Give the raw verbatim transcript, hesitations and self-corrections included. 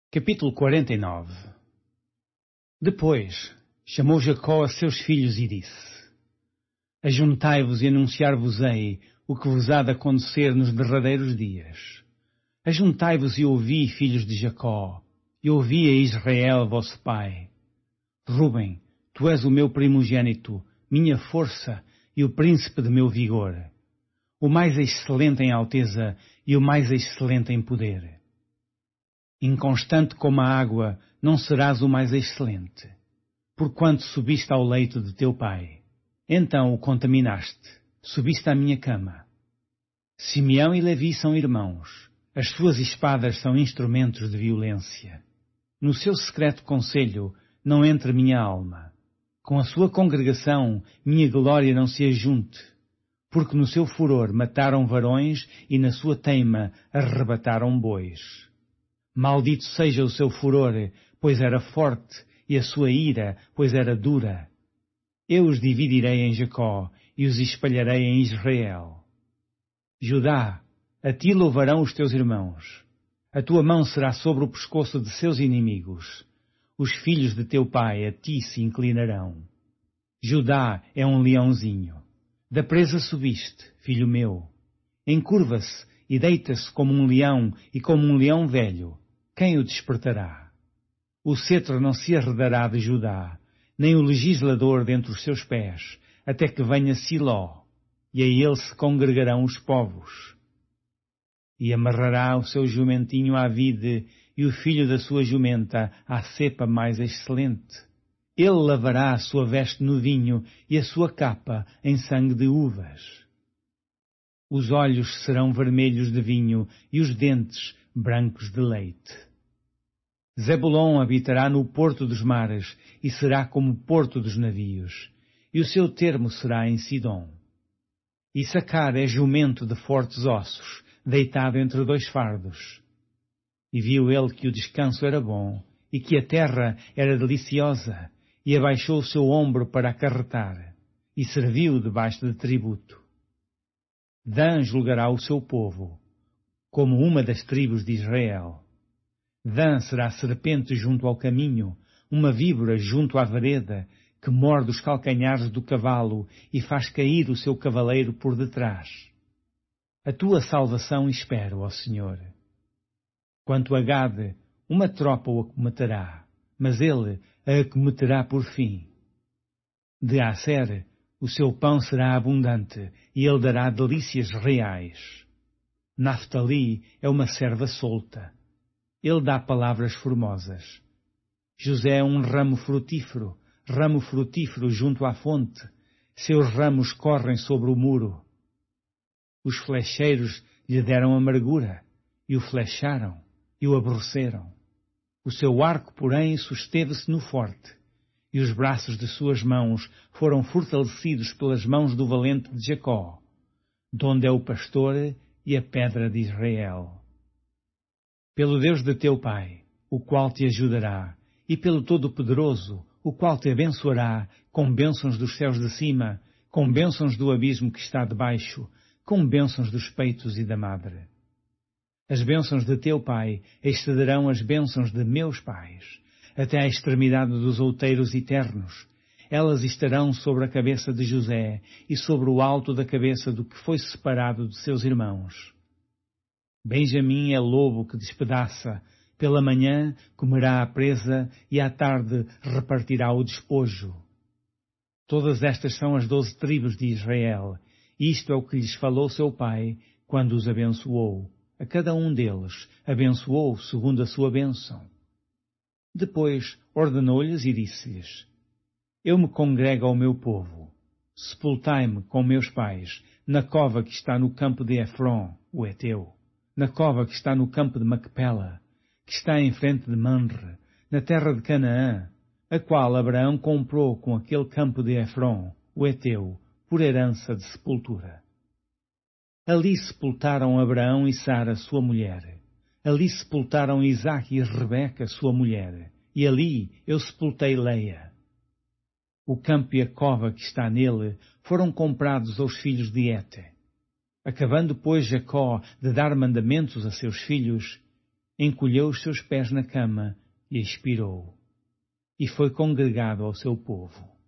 Capítulo quarenta e nove. Depois chamou Jacó a seus filhos e disse: Ajuntai-vos e anunciar-vos-ei o que vos há de acontecer nos derradeiros dias. Ajuntai-vos e ouvi, filhos de Jacó, e ouvi a Israel, vosso pai. Rúben, tu és o meu primogênito, minha força e o príncipe de meu vigor, o mais excelente em alteza e o mais excelente em poder. Inconstante como a água, não serás o mais excelente, porquanto subiste ao leito de teu pai. Então o contaminaste, subiste à minha cama. Simeão e Levi são irmãos, as suas espadas são instrumentos de violência. No seu secreto conselho não entra minha alma. Com a sua congregação minha glória não se ajunte, porque no seu furor mataram varões e na sua teima arrebataram bois. Maldito seja o seu furor, pois era forte, e a sua ira, pois era dura. Eu os dividirei em Jacó, e os espalharei em Israel. Judá, a ti louvarão os teus irmãos. A tua mão será sobre o pescoço de seus inimigos. Os filhos de teu pai a ti se inclinarão. Judá é um leãozinho. Da presa subiste, filho meu. Encurva-se e deita-se como um leão e como um leão velho. Quem o despertará? O cetro não se arredará de Judá, nem o legislador dentre os seus pés, até que venha Siló, e a ele se congregarão os povos. E amarrará o seu jumentinho à vide, e o filho da sua jumenta à cepa mais excelente. Ele lavará a sua veste no vinho, e a sua capa em sangue de uvas. Os olhos serão vermelhos de vinho, e os dentes brancos de leite. Zebulon habitará no porto dos mares, e será como o porto dos navios, e o seu termo será em Sidom. Issacar é jumento de fortes ossos, deitado entre dois fardos. E viu ele que o descanso era bom, e que a terra era deliciosa, e abaixou o seu ombro para acarretar, e serviu debaixo de tributo. Dan julgará o seu povo, como uma das tribos de Israel. Dan será serpente junto ao caminho, uma víbora junto à vereda, que morde os calcanhares do cavalo e faz cair o seu cavaleiro por detrás. A tua salvação espero, ó Senhor. Quanto a Gade, uma tropa o acometerá, mas ele a acometerá por fim. De Aser, o seu pão será abundante, e ele dará delícias reais. Naftali é uma serva solta. Ele dá palavras formosas. José é um ramo frutífero, ramo frutífero junto à fonte. Seus ramos correm sobre o muro. Os flecheiros lhe deram amargura, e o flecharam, e o aborreceram. O seu arco, porém, susteve-se no forte, e os braços de suas mãos foram fortalecidos pelas mãos do valente de Jacó, donde é o pastor e a pedra de Israel. Pelo Deus de teu pai, o qual te ajudará, e pelo Todo-Poderoso, o qual te abençoará com bênçãos dos céus de cima, com bênçãos do abismo que está debaixo, com bênçãos dos peitos e da madre. As bênçãos de teu pai excederão as bênçãos de meus pais, até à extremidade dos outeiros eternos. Elas estarão sobre a cabeça de José e sobre o alto da cabeça do que foi separado de seus irmãos. Benjamim é lobo que despedaça, pela manhã comerá a presa e à tarde repartirá o despojo. Todas estas são as doze tribos de Israel, e isto é o que lhes falou seu pai quando os abençoou. A cada um deles abençoou segundo a sua bênção. Depois ordenou-lhes e disse-lhes: Eu me congrego ao meu povo. Sepultai-me com meus pais na cova que está no campo de Efron, o Eteu, na cova que está no campo de Macpela, que está em frente de Manre, na terra de Canaã, a qual Abraão comprou com aquele campo de Efron, o Eteu, por herança de sepultura. Ali sepultaram Abraão e Sara, sua mulher. Ali sepultaram Isaque e Rebeca, sua mulher. E ali eu sepultei Leia. O campo e a cova que está nele foram comprados aos filhos de Hete. Acabando, pois, Jacó de dar mandamentos a seus filhos, encolheu os seus pés na cama e expirou, e foi congregado ao seu povo.